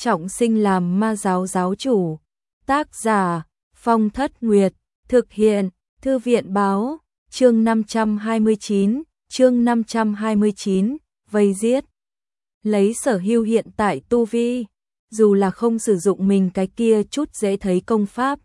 trọng sinh làm ma giáo giáo chủ. Tác giả Phong Thất Nguyệt, thực hiện Thư viện báo, chương 529, vây giết. Lấy Sở Hưu hiện tại tu vi, dù là không sử dụng mình cái kia chút dễ thấy công pháp,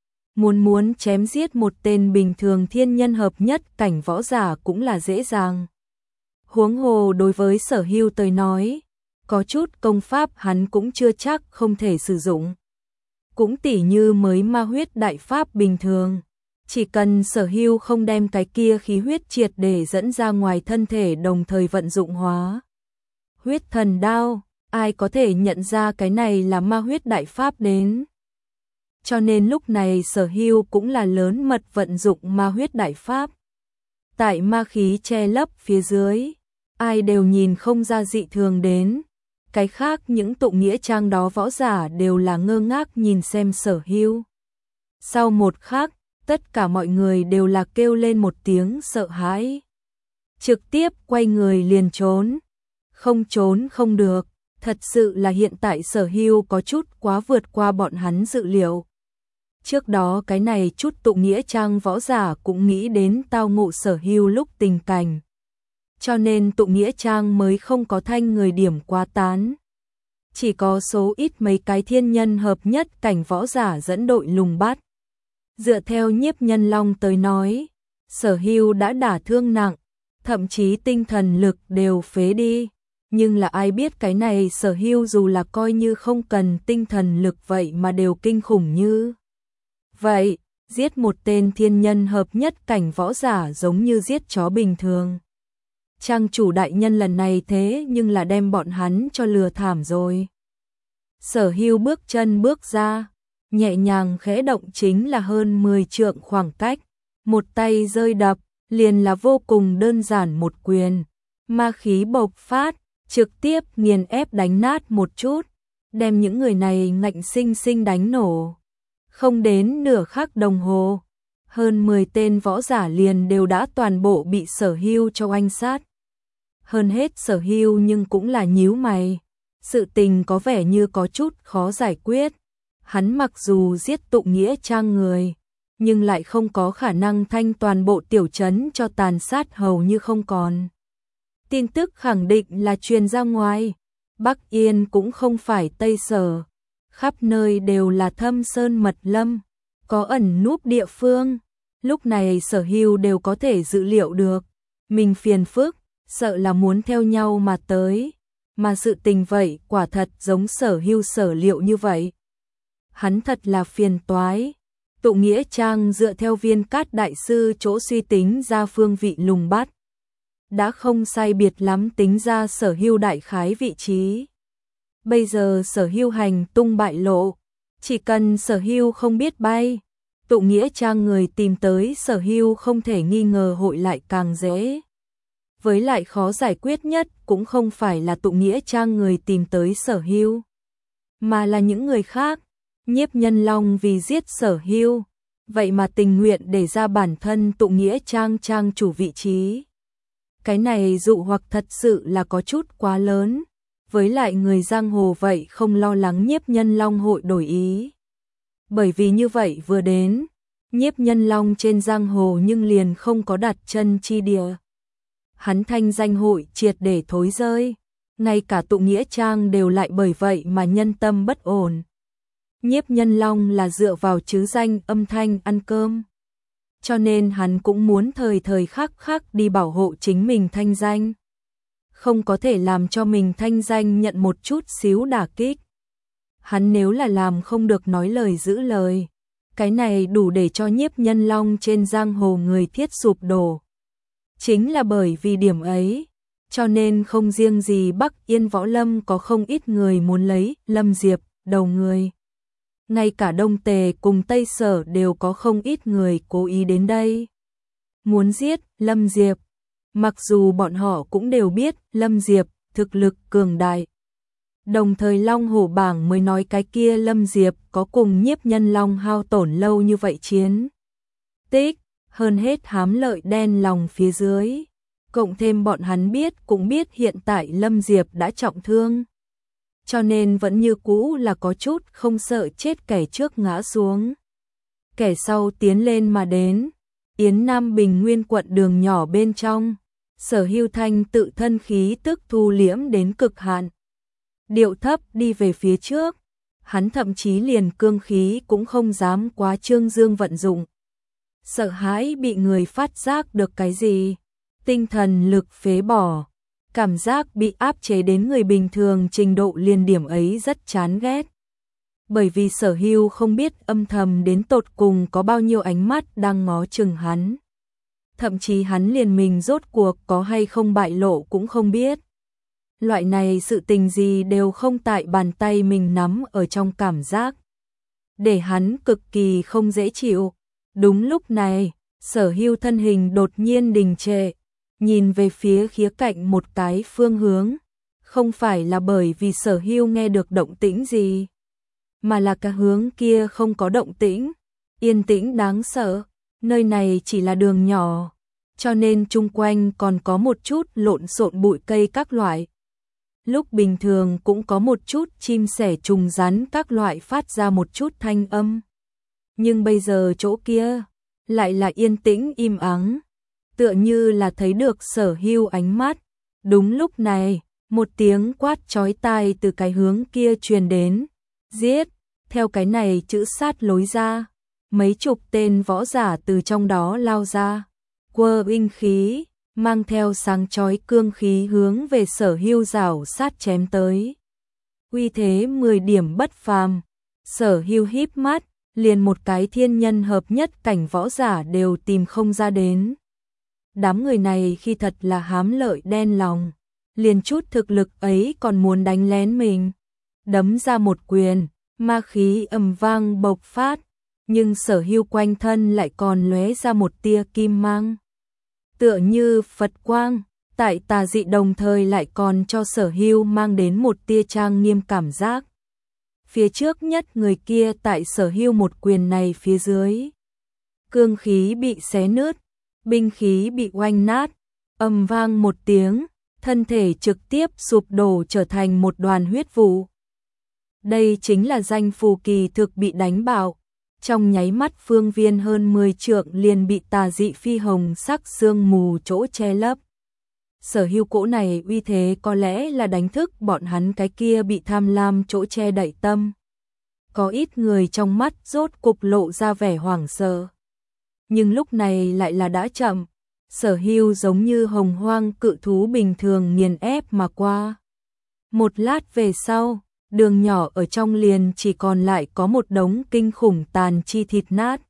muốn chém giết một tên bình thường thiên nhân hợp nhất cảnh võ giả cũng là dễ dàng. Huống hồ đối với Sở Hưu tới nói, có chút công pháp hắn cũng chưa chắc không thể sử dụng. Cũng tỉ như mới ma huyết đại pháp bình thường, chỉ cần Sở Hưu không đem cái kia khí huyết triệt để dẫn ra ngoài thân thể đồng thời vận dụng hóa huyết thần đao, ai có thể nhận ra cái này là ma huyết đại pháp đến. Cho nên lúc này Sở Hưu cũng là lớn mật vận dụng ma huyết đại pháp. Tại ma khí che lấp phía dưới, ai đều nhìn không ra dị thường đến. Cái khác những tụng nghĩa trang đó võ giả đều là ngơ ngác nhìn xem Sở Hưu. Sau một khắc, tất cả mọi người đều là kêu lên một tiếng sợ hãi. Trực tiếp quay người liền trốn. Không trốn không được, thật sự là hiện tại Sở Hưu có chút quá vượt qua bọn hắn dự liệu. Trước đó cái này chút tụng nghĩa trang võ giả cũng nghĩ đến tao ngộ Sở Hưu lúc tình cảnh. Cho nên tụng nghĩa trang mới không có thanh người điểm quá tán. Chỉ có số ít mấy cái thiên nhân hợp nhất cảnh võ giả dẫn đội lùng bắt. Dựa theo Nhiếp Nhân Long tới nói, Sở Hưu đã đả thương nặng, thậm chí tinh thần lực đều phế đi. Nhưng là ai biết cái này Sở Hưu dù là coi như không cần tinh thần lực vậy mà đều kinh khủng như vậy, giết một tên thiên nhân hợp nhất cảnh võ giả giống như giết chó bình thường. Trang chủ đại nhân lần này thế nhưng là đem bọn hắn cho lừa thảm rồi. Sở Hưu bước chân bước ra, nhẹ nhàng khẽ động chính là hơn 10 trượng khoảng cách, một tay rơi đập, liền là vô cùng đơn giản một quyền, ma khí bộc phát, trực tiếp nghiền ép đánh nát một chút, đem những người này ngạnh sinh sinh đánh nổ. Không đến nửa khắc đồng hồ, hơn 10 tên võ giả liền đều đã toàn bộ bị Sở Hưu cho oanh sát. Hơn hết Sở Hưu nhưng cũng là nhíu mày, sự tình có vẻ như có chút khó giải quyết. Hắn mặc dù giết tụng nghĩa trang người, nhưng lại không có khả năng thanh toàn bộ tiểu trấn cho tàn sát hầu như không còn. Tin tức khẳng định là truyền ra ngoài, Bắc Yên cũng không phải Tây Sở, khắp nơi đều là thâm sơn mật lâm, có ẩn núp địa phương. Lúc này Sở Hưu đều có thể dự liệu được, mình phiền phức, sợ là muốn theo nhau mà tới, mà sự tình vậy quả thật giống Sở Hưu sở liệu như vậy. Hắn thật là phiền toái. Tụng nghĩa trang dựa theo Viên Cát đại sư chỗ suy tính ra phương vị lùng bắt, đã không sai biệt lắm tính ra Sở Hưu đại khái vị trí. Bây giờ Sở Hưu hành tung bại lộ, chỉ cần Sở Hưu không biết bay, tụng nghĩa trang người tìm tới Sở Hưu không thể nghi ngờ hội lại càng dễ. Với lại khó giải quyết nhất cũng không phải là tụng nghĩa trang người tìm tới Sở Hưu, mà là những người khác. Nhiếp Nhân Long vì giết Sở Hưu, vậy mà tình nguyện để ra bản thân tụng nghĩa trang trang chủ vị trí. Cái này dụ hoặc thật sự là có chút quá lớn, với lại người giang hồ vậy không lo lắng Nhiếp Nhân Long hội đổi ý. Bởi vì như vậy vừa đến, Nhiếp Nhân Long trên giang hồ nhưng liền không có đặt chân chi địa. Hắn thanh danh hội triệt để thối rơi, ngay cả tụng nghĩa trang đều lại bởi vậy mà nhân tâm bất ổn. Nhiếp Nhân Long là dựa vào chứ danh âm thanh ăn cơm, cho nên hắn cũng muốn thời thời khắc khắc đi bảo hộ chính mình thanh danh. Không có thể làm cho mình thanh danh nhận một chút xíu đả kích. Hắn nếu là làm không được nói lời giữ lời, cái này đủ để cho Nhiếp Nhân Long trên giang hồ người thiết sụp đổ. Chính là bởi vì điểm ấy, cho nên không riêng gì Bắc Yên Võ Lâm có không ít người muốn lấy Lâm Diệp đầu người. Ngay cả Đông Tề cùng Tây Sở đều có không ít người cố ý đến đây, muốn giết Lâm Diệp. Mặc dù bọn họ cũng đều biết Lâm Diệp thực lực cường đại. Đồng thời Long Hổ Bảng mới nói cái kia Lâm Diệp có cùng Nhiếp Nhân Long hao tổn lâu như vậy chiến tích, hơn hết hám lợi đen lòng phía dưới. Cộng thêm bọn hắn biết cũng biết hiện tại Lâm Diệp đã trọng thương. cho nên vẫn như cũ là có chút không sợ chết, kẻ trước ngã xuống, kẻ sau tiến lên mà đến. Yến Nam Bình Nguyên quận đường nhỏ bên trong, Sở Hưu Thanh tự thân khí tức thu liễm đến cực hạn, điệu thấp đi về phía trước, hắn thậm chí liền cương khí cũng không dám quá trương dương vận dụng, sợ hãi bị người phát giác được cái gì, tinh thần lực phế bỏ, cảm giác bị áp chế đến người bình thường trình độ liền điểm ấy rất chán ghét. Bởi vì Sở Hưu không biết âm thầm đến tột cùng có bao nhiêu ánh mắt đang ngó chừng hắn. Thậm chí hắn liền mình rốt cuộc có hay không bại lộ cũng không biết. Loại này sự tình gì đều không tại bàn tay mình nắm ở trong cảm giác, để hắn cực kỳ không dễ chịu. Đúng lúc này, Sở Hưu thân hình đột nhiên đình trệ, nhìn về phía khía cạnh một cái phương hướng, không phải là bởi vì Sở Hưu nghe được động tĩnh gì, mà là cái hướng kia không có động tĩnh, yên tĩnh đáng sợ, nơi này chỉ là đường nhỏ, cho nên chung quanh còn có một chút lộn xộn bụi cây các loại. Lúc bình thường cũng có một chút chim sẻ trùng rắn các loại phát ra một chút thanh âm. Nhưng bây giờ chỗ kia lại là yên tĩnh im ắng, tựa như là thấy được Sở Hưu ánh mắt. Đúng lúc này, một tiếng quát chói tai từ cái hướng kia truyền đến, giết, theo cái này chữ sát lối ra, mấy chục tên võ giả từ trong đó lao ra, quơ binh khí, mang theo sáng chói cương khí hướng về Sở Hưu rảo sát chém tới. Uy thế 10 điểm bất phàm, Sở Hưu híp mắt, liền một cái thiên nhân hợp nhất cảnh võ giả đều tìm không ra đến. Đám người này khi thật là hám lợi đen lòng, liền chút thực lực ấy còn muốn đánh lén mình. Đấm ra một quyền, ma khí ầm vang bộc phát, nhưng Sở Hưu quanh thân lại còn lóe ra một tia kim mang. Tựa như Phật quang, tại tà dị đồng thời lại còn cho Sở Hưu mang đến một tia trang nghiêm cảm giác. Phía trước nhất người kia tại Sở Hưu một quyền này phía dưới, cương khí bị xé nứt, binh khí bị oanh nát, ầm vang một tiếng, thân thể trực tiếp sụp đổ trở thành một đoàn huyết vụ. Đây chính là danh phù kỳ thực bị đánh bạo, trong nháy mắt phương viên hơn 10 trượng liền bị tà dị phi hồng sắc sương mù chỗ che lấp. Sở Hưu cỗ này uy thế có lẽ là đánh thức bọn hắn cái kia bị tham lam chỗ che đậy tâm. Có ít người trong mắt rốt cục lộ ra vẻ hoảng sợ. Nhưng lúc này lại là đã chậm, Sở Hưu giống như hồng hoang cự thú bình thường nghiền ép mà qua. Một lát về sau, đường nhỏ ở trong liền chỉ còn lại có một đống kinh khủng tàn chi thịt nát.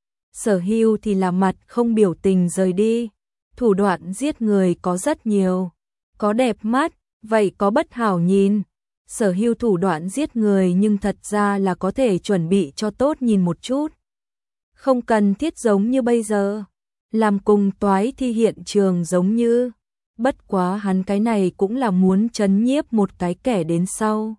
Sở Hưu thì là mặt không biểu tình rời đi. Thủ đoạn giết người có rất nhiều, có đẹp mắt, vậy có bất hảo nhìn. Sở Hưu thủ đoạn giết người nhưng thật ra là có thể chuẩn bị cho tốt nhìn một chút. Không cần thiết giống như bây giờ, làm cùng toái thi hiện trường giống như. Bất quá hắn cái này cũng là muốn trấn nhiếp một cái kẻ đến sau,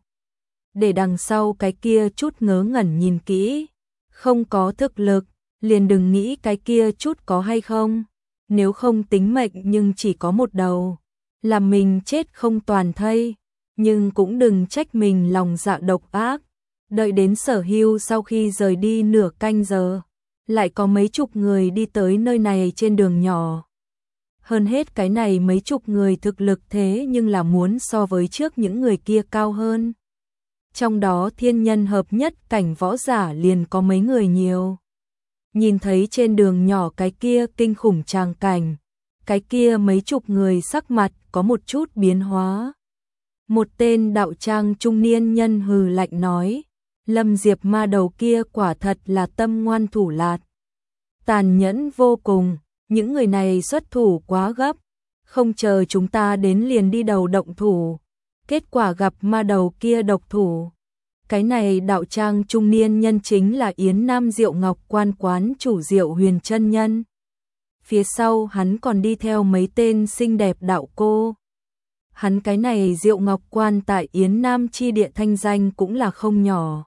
để đằng sau cái kia chút ngớ ngẩn nhìn kỹ. Không có thực lực, liền đừng nghĩ cái kia chút có hay không. Nếu không tính mệnh nhưng chỉ có một đầu, làm mình chết không toàn thây. Nhưng cũng đừng trách mình lòng dạ độc ác. Đợi đến Sở Hưu sau khi rời đi nửa canh giờ, lại có mấy chục người đi tới nơi này trên đường nhỏ. Hơn hết cái này mấy chục người thực lực thế nhưng là muốn so với trước những người kia cao hơn. Trong đó thiên nhân hợp nhất cảnh võ giả liền có mấy người nhiều. Nhìn thấy trên đường nhỏ cái kia kinh khủng tràng cảnh, cái kia mấy chục người sắc mặt có một chút biến hóa. Một tên đạo trang trung niên nhân hừ lạnh nói, Lâm Diệp ma đầu kia quả thật là tâm ngoan thủ lạt, tàn nhẫn vô cùng, những người này xuất thủ quá gấp, không chờ chúng ta đến liền đi đầu động thủ, kết quả gặp ma đầu kia độc thủ. Cái này đạo trang trung niên nhân chính là Yến Nam Diệu Ngọc Quan quán chủ Diệu Huyền chân nhân. Phía sau hắn còn đi theo mấy tên xinh đẹp đạo cô. Hắn cái này Diệu Ngọc Quan tại Yến Nam chi địa thanh danh cũng là không nhỏ.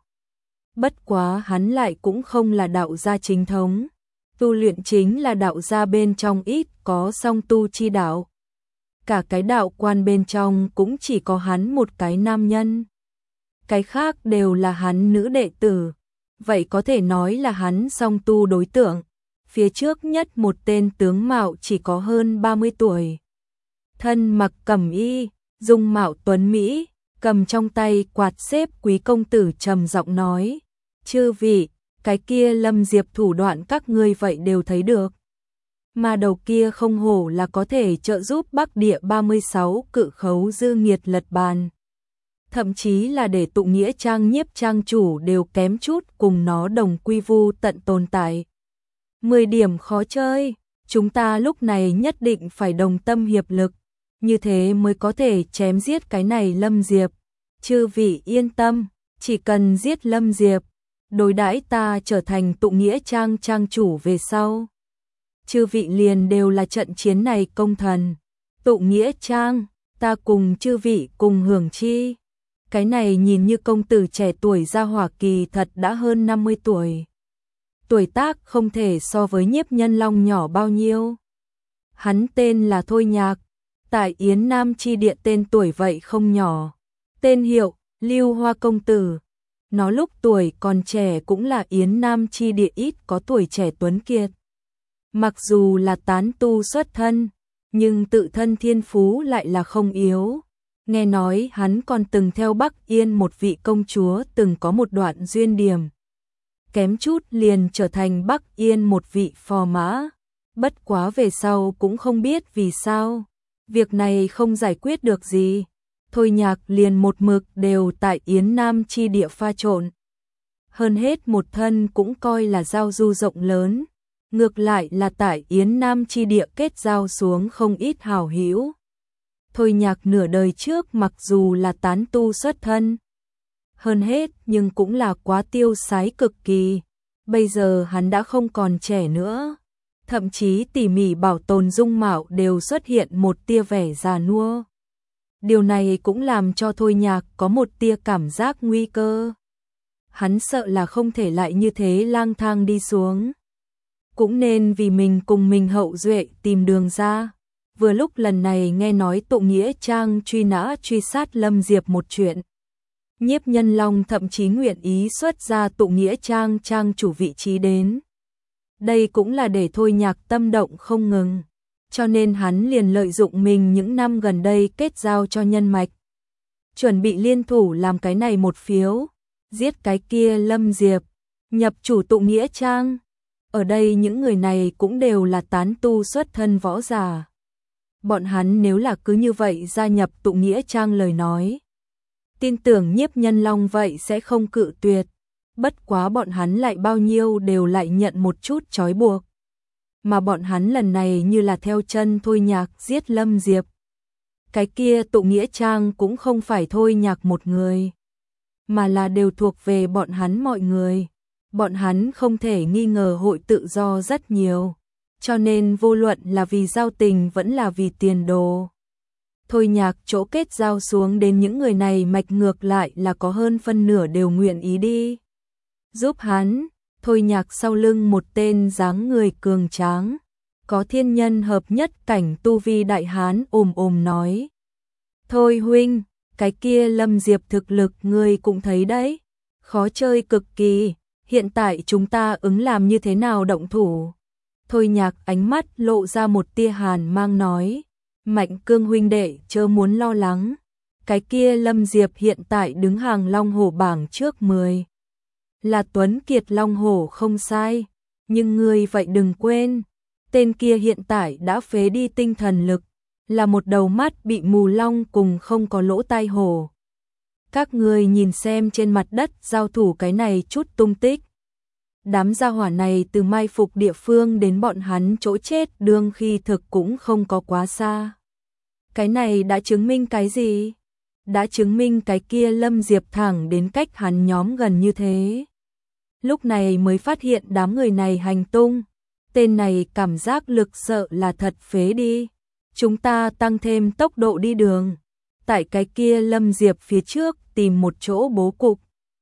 Bất quá hắn lại cũng không là đạo gia chính thống, tu luyện chính là đạo gia bên trong ít có song tu chi đạo. Cả cái đạo quan bên trong cũng chỉ có hắn một cái nam nhân. cái khác đều là hắn nữ đệ tử. Vậy có thể nói là hắn song tu đối tượng. Phía trước nhất một tên tướng mạo chỉ có hơn 30 tuổi. Thân mặc cẩm y, dung mạo tuấn Mỹ, cầm trong tay quạt xếp quý công tử trầm giọng nói. Chư vị, cái kia Lâm Diệp thủ đoạn các ngươi vậy đều thấy được. Mà đầu kia không hổ là có thể trợ giúp Bắc Địa 36 cự khấu dư nghiệt lật bàn. Thậm chí là để tụ nghĩa trang nhiếp trang chủ đều kém chút cùng nó đồng quy vu tận tồn tại. 10 điểm khó chơi, chúng ta lúc này nhất định phải đồng tâm hiệp lực, như thế mới có thể chém giết cái này Lâm Diệp. Chư vị yên tâm, chỉ cần giết Lâm Diệp, đối đãi ta trở thành tụ nghĩa trang trang chủ về sau. Chư vị liền đều là trận chiến này công thần. Tụ nghĩa trang, ta cùng chư vị cùng hưởng chi. Cái này nhìn như công tử trẻ tuổi ra hỏa kỳ thật đã hơn 50 tuổi. Tuổi tác không thể so với Nhiếp Nhân Long nhỏ bao nhiêu. Hắn tên là Thôi Nhạc, tại Yến Nam chi địa tên tuổi vậy không nhỏ. Tên hiệu, Lưu Hoa công tử. Nó lúc tuổi còn trẻ cũng là Yến Nam chi địa ít có tuổi trẻ tuấn kiệt. Mặc dù là tán tu xuất thân, nhưng tự thân thiên phú lại là không yếu. Nghe nói hắn còn từng theo Bắc Yên một vị công chúa từng có một đoạn duyên điểm. Kém chút liền trở thành Bắc Yên một vị phò mã. Bất quá về sau cũng không biết vì sao. Việc này không giải quyết được gì. Thôi Nhạc liền một mực đều tại Yến Nam chi địa pha trộn. Hơn hết một thân cũng coi là giao du rộng lớn. Ngược lại là tại Yến Nam chi địa kết giao xuống không ít hảo hữu. Thôi Nhạc nửa đời trước mặc dù là tán tu xuất thân, hơn hết nhưng cũng là quá tiêu sái cực kỳ. Bây giờ hắn đã không còn trẻ nữa, thậm chí tỉ mỉ bảo tồn dung mạo đều xuất hiện một tia vẻ già nua. Điều này cũng làm cho Thôi Nhạc có một tia cảm giác nguy cơ. Hắn sợ là không thể lại như thế lang thang đi xuống. Cũng nên vì mình cùng mình hậu duệ tìm đường ra. Vừa lúc lần này nghe nói tụ nghĩa trang truy nã truy sát Lâm Diệp một chuyện. Nhiếp Nhân Long thậm chí nguyện ý xuất ra tụ nghĩa trang trang chủ vị trí đến. Đây cũng là để Thôi Nhạc tâm động không ngừng. Cho nên hắn liền lợi dụng mình những năm gần đây kết giao cho nhân mạch. Chuẩn bị liên thủ làm cái này một phiếu. Giết cái kia Lâm Diệp. Nhập chủ tụ nghĩa trang. Ở đây những người này cũng đều là tán tu xuất thân võ giả. Bọn hắn nếu là cứ như vậy gia nhập tụ nghĩa trang lời nói. Tin tưởng Nhiếp Nhân Long vậy sẽ không cự tuyệt. Bất quá bọn hắn lại bao nhiêu đều lại nhận một chút trói buộc. Mà bọn hắn lần này như là theo chân Thôi Nhạc giết Lâm Diệp. Cái kia tụ nghĩa trang cũng không phải Thôi Nhạc một người, mà là đều thuộc về bọn hắn mọi người. Bọn hắn không thể nghi ngờ hội tự do rất nhiều. Cho nên vô luận là vì giao tình vẫn là vì tiền đồ. Thôi Nhạc chỗ kết giao xuống đến những người này mạch ngược lại là có hơn phân nửa đều nguyện ý đi giúp hắn. Thôi Nhạc sau lưng một tên dáng người cường tráng, có thiên nhân hợp nhất cảnh tu vi đại hán ồm nói. Thôi huynh, cái kia Lâm Diệp thực lực ngươi cũng thấy đấy, khó chơi cực kỳ, hiện tại chúng ta ứng làm như thế nào động thủ? Thôi Nhạc ánh mắt lộ ra một tia hàn mang nói. Mạnh Cương huynh đệ chớ muốn lo lắng, cái kia Lâm Diệp hiện tại đứng hàng Long Hổ bảng trước 10. Là tuấn kiệt Long Hổ không sai, nhưng ngươi vậy đừng quên, tên kia hiện tại đã phế đi tinh thần lực, là một đầu mắt bị mù long cùng không có lỗ tai hổ. Các ngươi nhìn xem trên mặt đất giao thủ cái này chút tung tích. Đám gia hỏa này từ mai phục địa phương đến bọn hắn chỗ chết đương khi thực cũng không có quá xa. Cái này đã chứng minh cái gì? Đã chứng minh cái kia Lâm Diệp thẳng đến cách hắn nhóm gần như thế. Lúc này mới phát hiện đám người này hành tung. Tên này cảm giác lực sợ là thật phế đi. Chúng ta tăng thêm tốc độ đi đường. Tại cái kia Lâm Diệp phía trước tìm một chỗ bố cục.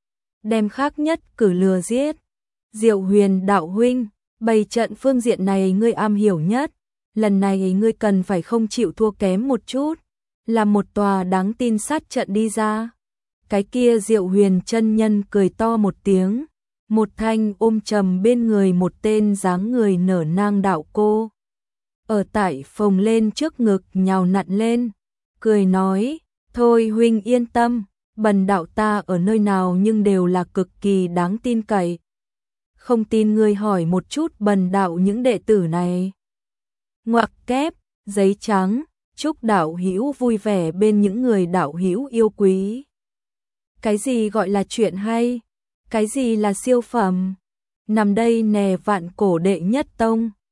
Đem khác nhất cử lừa giết. Diệu Huyền đạo huynh, bày trận phương diện này ngươi am hiểu nhất. Lần này ngươi cần phải không chịu thua kém một chút. Làm một tòa đáng tin sát trận đi ra. Cái kia Diệu Huyền chân nhân cười to một tiếng, một thanh ôm trầm bên người một tên dáng người nở nang đạo cô. Ở tại phồng lên trước ngực nhào nặn lên, cười nói, thôi huynh yên tâm, bần đạo ta ở nơi nào nhưng đều là cực kỳ đáng tin cậy. Không tin ngươi hỏi một chút bần đạo những đệ tử này. Ngoặc kép, giấy trắng, chúc đạo hữu vui vẻ bên những người đạo hữu yêu quý. Cái gì gọi là chuyện hay? Cái gì là siêu phẩm? Nằm đây nè vạn cổ đệ nhất tông.